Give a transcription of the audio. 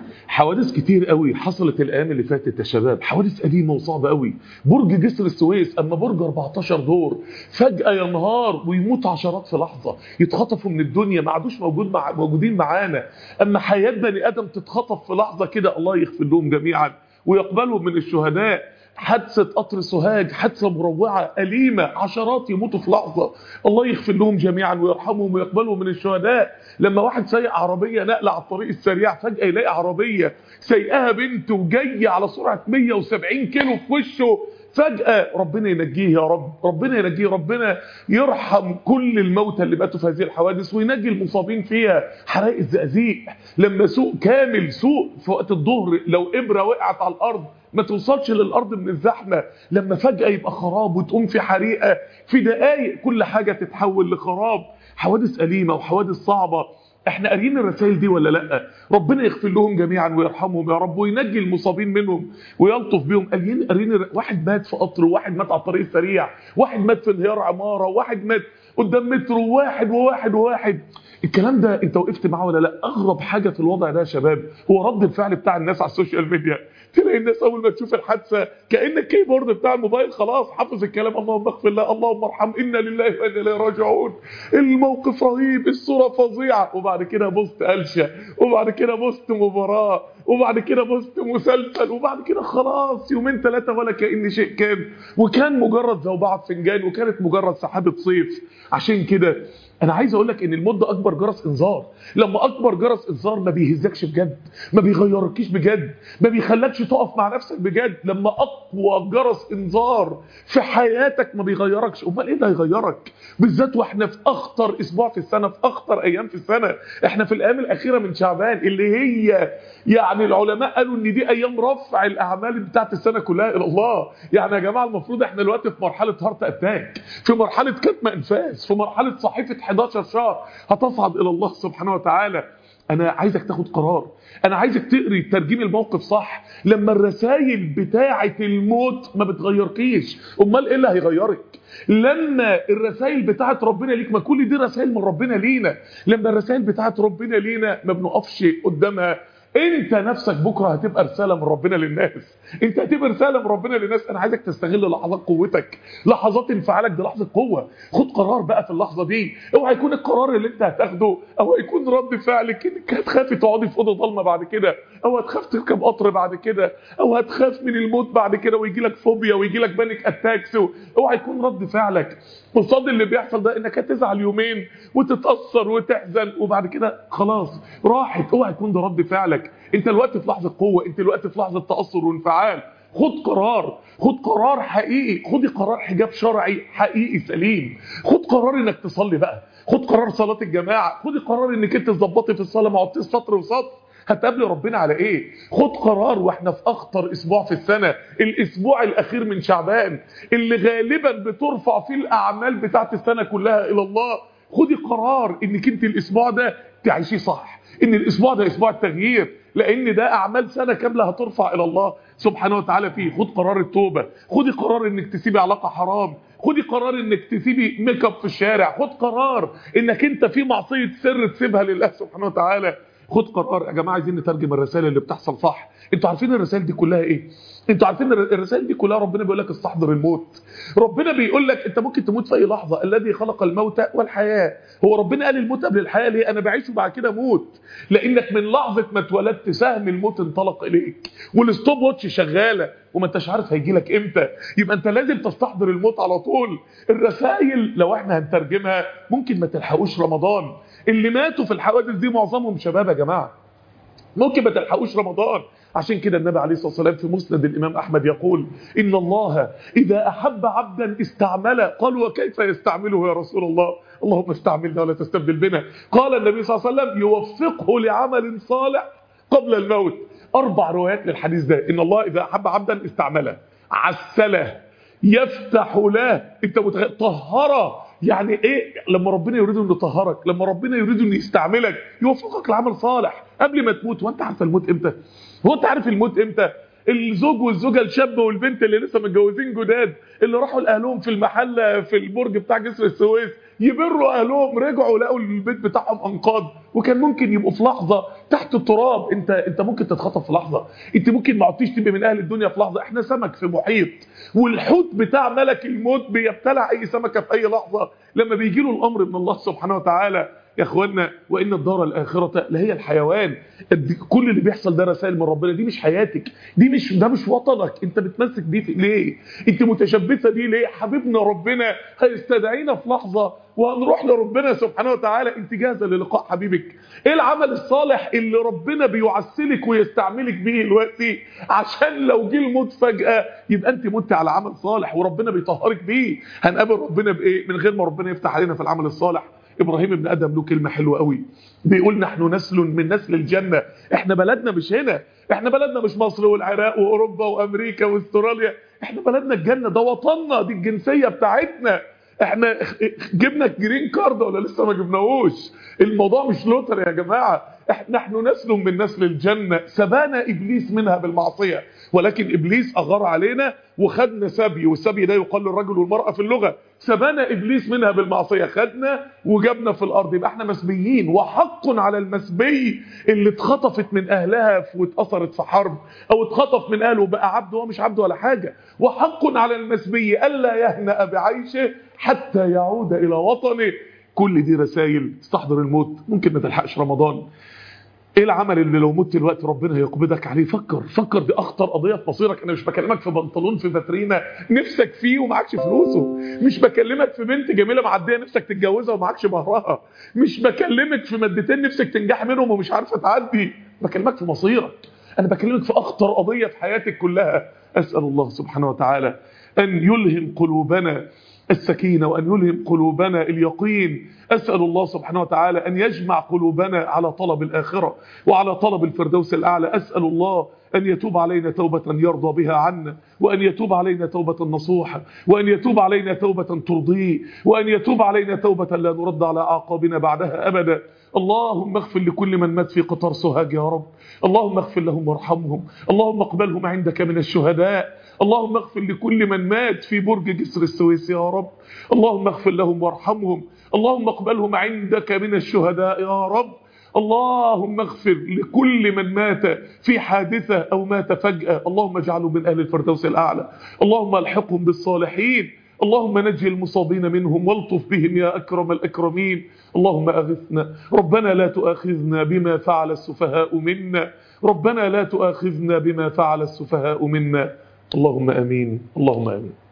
حوادث كتير قوي حصلت الايام اللي فاتت يا شباب، حوادث قديمه وصعبه قوي. برج جسر السويس، اما برج 14 دور فجاه ينهار ويموت عشرات في لحظه، يتخطفوا من الدنيا ما عادوش موجودين معانا. اما حياه بني ادم تتخطف في لحظه كده، الله يغفر لهم جميعا ويقبلهم من الشهداء. حادثة قطر سوهاج، حادثة مروعة أليمة، عشرات يموتوا في لحظة، الله يغفر لهم جميعا ويرحمهم ويقبلهم من الشهداء. لما واحد سايق عربية نقل على الطريق السريع فجأة يلاقي عربية سايقها بنت وجاية على سرعة 170 كيلو في وشه، فجأة ربنا ينجيه يا رب، ربنا ينجيه، ربنا يرحم كل الموتى اللي ماتوا في هذه الحوادث وينجي المصابين فيها. حرائق الزقازيق، لما سوق كامل، سوق في وقت الظهر لو إبرة وقعت على الأرض ما توصلش للأرض من الزحمة، لما فجأة يبقى خراب وتقوم في حريقة في دقايق كل حاجة تتحول لخراب. حوادث أليمة وحوادث صعبة. احنا قاريين الرسائل دي ولا لا؟ ربنا يغفر لهم جميعا ويرحمهم يا رب وينجي المصابين منهم ويلطف بهم. قاريين واحد مات في قطر، وواحد مات على الطريق السريع، واحد مات في انهيار عمارة، واحد مات قدام مترو، واحد. الكلام ده انت وقفت معاه ولا لا؟ اغرب حاجة في الوضع ده يا شباب هو رد الفعل بتاع الناس على السوشيال ميديا. تلاقي الناس اول ما تشوف الحادثه كأن الكيبورد بتاع الموبايل خلاص حافظ الكلام، اللهم اغفر له، اللهم ارحم، انا لله وانا اليه راجعون. الموقف رهيب، الصوره فظيعه، وبعد كده بوست قلشه، وبعد كده بوست مباراه، وبعد كده بوست مسلسل، وبعد كده خلاص يومين ثلاثه ولا كأن شيء كان، وكان مجرد زوبعه فنجان، وكانت مجرد سحابه صيف. عشان كده انا عايز اقول لك ان الموت ده اكبر جرس انذار. لما اكبر جرس انذار ما بيهزكش بجد، ما بيغيركيش بجد، ما بيخلكش تقف مع نفسك بجد. لما اقوى جرس انذار في حياتك ما بيغيركش، امال ايه اللي هيغيرك؟ بالذات واحنا في اخطر اسبوع في السنه، في اخطر ايام في السنه. احنا في الايام الاخيره من شعبان اللي هي يعني العلماء قالوا ان دي ايام رفع الاعمال بتاعت السنه كلها الى الله. يعني يا جماعه المفروض احنا دلوقتي في مرحله هارت اتاك، في مرحله كتم انفاس، في مرحله صحيفه 11 شهر هتصعد الى الله سبحانه وتعالى. انا عايزك تاخد قرار، انا عايزك تقري ترجمي الموقف صح. لما الرسائل بتاعه الموت ما بتغيركيش، امال ايه اللي هيغيرك؟ لما الرسائل بتاعه ربنا ليك، ما كل دي رسائل من ربنا لينا، لما الرسائل بتاعه ربنا لينا ما بنقفش قدامها. انت نفسك بكره هتبقى رساله من ربنا للناس، انت هتبقى رساله من ربنا للناس. انا عايزك تستغل لحظات قوتك، لحظات انفعالك دي لحظه قوه. خد قرار بقى في اللحظه دي، اوعى يكون القرار اللي انت هتاخده او يكون رد فعلك انك هتخافي تقعدي في اوضه ضلمه بعد كده، او هتخاف تركب قطر بعد كده، او هتخاف من الموت بعد كده ويجي لك فوبيا ويجي لك بانيك اتاكس. اوعى يكون رد فعلك قصاد اللي بيحصل ده انك هتزعل يومين وتتاثر وتحزن وبعد كده خلاص راحت. اوعى يكون ده رد فعلك. انت الوقت في لحظه قوه، انت الوقت في لحظه تاثر وانفعال. خد قرار، خد قرار حقيقي، خدي قرار حجاب شرعي حقيقي سليم. خد قرار انك تصلي بقى، خد قرار صلاه الجماعه، خدي قرار انك انت تظبطي في الصلاه ما عدتيش سطر وسطر. هتقابلي ربنا على ايه؟ خد قرار واحنا في اخطر اسبوع في السنه، الاسبوع الاخير من شعبان اللي غالبا بترفع فيه الاعمال بتاعت السنه كلها الى الله. خدي قرار انك انت الاسبوع ده تعيشيه صح، ان الاسبوع ده اسبوع التغيير، لان ده اعمال سنه كامله هترفع الى الله سبحانه وتعالى فيه. خد قرار التوبه، خدي قرار انك تسيبي علاقه حرام، خدي قرار انك تسيبي ميك اب في الشارع، خد قرار انك انت في معصيه سر تسيبها لله سبحانه وتعالى. خد قرار. يا جماعه عايزين نترجم الرسائل اللي بتحصل صح. انتوا عارفين الرسائل دي كلها ايه؟ انتوا عارفين الرسائل دي كلها ربنا بيقول لك استحضر الموت. ربنا بيقول لك انت ممكن تموت في اي لحظه، الذي خلق الموت والحياه. هو ربنا قال الموت قبل الحياه ليه؟ انا بعيش وبعد كده اموت، لانك من لحظه ما اتولدت سهم الموت انطلق اليك والستوب واتش شغاله وما انتش عارف هيجي لك امتى. يبقى انت لازم تستحضر الموت على طول. الرسائل لو احنا هنترجمها ممكن ما تلحقوش رمضان. اللي ماتوا في الحوادث دي معظمهم شباب يا جماعه، ممكن ما تلحقوش رمضان. عشان كده النبي عليه الصلاه والسلام في مسند الامام احمد يقول ان الله اذا احب عبدا استعمله. قالوا وكيف يستعمله يا رسول الله؟ اللهم استعملنا ولا تستبدل بنا. قال النبي صلى الله عليه وسلم يوفقه لعمل صالح قبل الموت. 4 روايات للحديث ده. ان الله اذا احب عبدا استعمله، عسله، يفتح له، انت طهره. يعني ايه لما ربنا يريد انه يطهرك؟ لما ربنا يريد انه يستعملك يوفقك لعمل صالح قبل ما تموت. وانت عارف الموت امتى؟ هو انت عارف الموت امتى؟ الزوج والزوجه، الشاب والبنت اللي لسه متجوزين جداد، اللي راحوا لاهلهم في المحله في البرج بتاع جسر السويس يبروا اهلهم، رجعوا لقوا البيت بتاعهم انقاض، وكان ممكن يبقوا في لحظه تحت التراب. انت ممكن تتخطف في لحظه، انت ممكن ما عدتيش تبقى من اهل الدنيا في لحظه. احنا سمك في محيط، والحوت بتاع ملك الموت بيبتلع اي سمكه في اي لحظه لما بيجي له الامر من الله سبحانه وتعالى. يا اخوانا، وان الدار الاخره لهي الحيوان. كل اللي بيحصل ده رسائل من ربنا. دي مش حياتك، ده مش وطنك. انت بتمسك دي ليه؟ انت متشبثه دي ليه؟ حبيبنا ربنا هيستدعينا في لحظه وهنروح لربنا سبحانه وتعالى. انت جاهزه للقاء حبيبك؟ ايه العمل الصالح اللي ربنا بيعسلك ويستعملك بيه دلوقتي عشان لو جه الموت فجاه يبقى انت مت على عمل صالح وربنا بيطهرك بيه؟ هنقابل ربنا بايه من غير ما ربنا يفتح علينا في العمل الصالح؟ ابراهيم ابن ادم له كلمه حلوه قوي، بيقول نحن نسل من نسل الجنه. احنا بلدنا مش هنا، احنا بلدنا مش مصر والعراق واوروبا وامريكا واستراليا، احنا بلدنا الجنه، ده وطننا، دي الجنسيه بتاعتنا. احنا جبنا الجرين كارد ولا لسه ما جبناهوش؟ الموضوع مش لوتر يا جماعه. نحن نسل من نسل الجنه، سبانا ابليس منها بالمعصيه، ولكن ابليس اغار علينا وخدنا سبي، والسبي ده يقال للرجل والمراه في اللغه. سبانا ابليس منها بالمعصيه، خدنا وجبنا في الارض، يبقى احنا مسبيين. وحق على المسبي اللي اتخطفت من اهلها واتاثرت في حرب، او اتخطف من اهله وبقى عبد وهو مش عبد ولا حاجه. وحق على المسبي الا يهنأ بعيشه حتى يعود الى وطنه. كل دي رسائل تستحضر الموت. ممكن ما تلحقش رمضان، ايه العمل اللي لو مت دلوقتي ربنا هيقبضك عليه؟ فكر، دي اخطر قضيه في مصيرك. انا مش بكلمك في بنطلون في فاترينا نفسك فيه ومعكش فلوسه، مش بكلمك في بنت جميله معديه نفسك تتجوزها ومعكش مهرها، مش بكلمك في مادتين نفسك تنجح منهم ومش عارفه تعدي، بكلمك في مصيرك. انا بكلمك في اخطر قضيه في حياتك كلها. اسال الله سبحانه وتعالى ان يلهم قلوبنا السكينة، وأن يلهم قلوبنا اليقين. أسأل الله سبحانه وتعالى أن يجمع قلوبنا على طلب الآخرة وعلى طلب الفردوس الأعلى. أسأل الله أن يتوب علينا توبة يرضى بها عنا، وأن يتوب علينا توبة نصوحة، وأن يتوب علينا توبة ترضيه، وأن يتوب علينا توبة لا نرد على أعقابنا بعدها أبدا. اللهم اغفر لكل من مات في قطار سوهاج يا رب، اللهم اغفر لهم وارحمهم، اللهم اقبلهم عندك من الشهداء، اللهم اغفر لكل من مات في برج جسر السويس يا رب، اللهم اغفر لهم وارحمهم، اللهم اقبلهم عندك من الشهداء يا رب. اللهم اغفر لكل من مات في حادثة أو مات فجأة، اللهم اجعله من أهل الفردوس الأعلى، اللهم الحقهم بالصالحين، اللهم نجي المصابين منهم والطف بهم يا أكرم الأكرمين. اللهم أغثنا، ربنا لا تؤاخذنا بما فعل السفهاء منا، ربنا لا تؤاخذنا بما فعل السفهاء منا. اللهم آمين، اللهم آمين.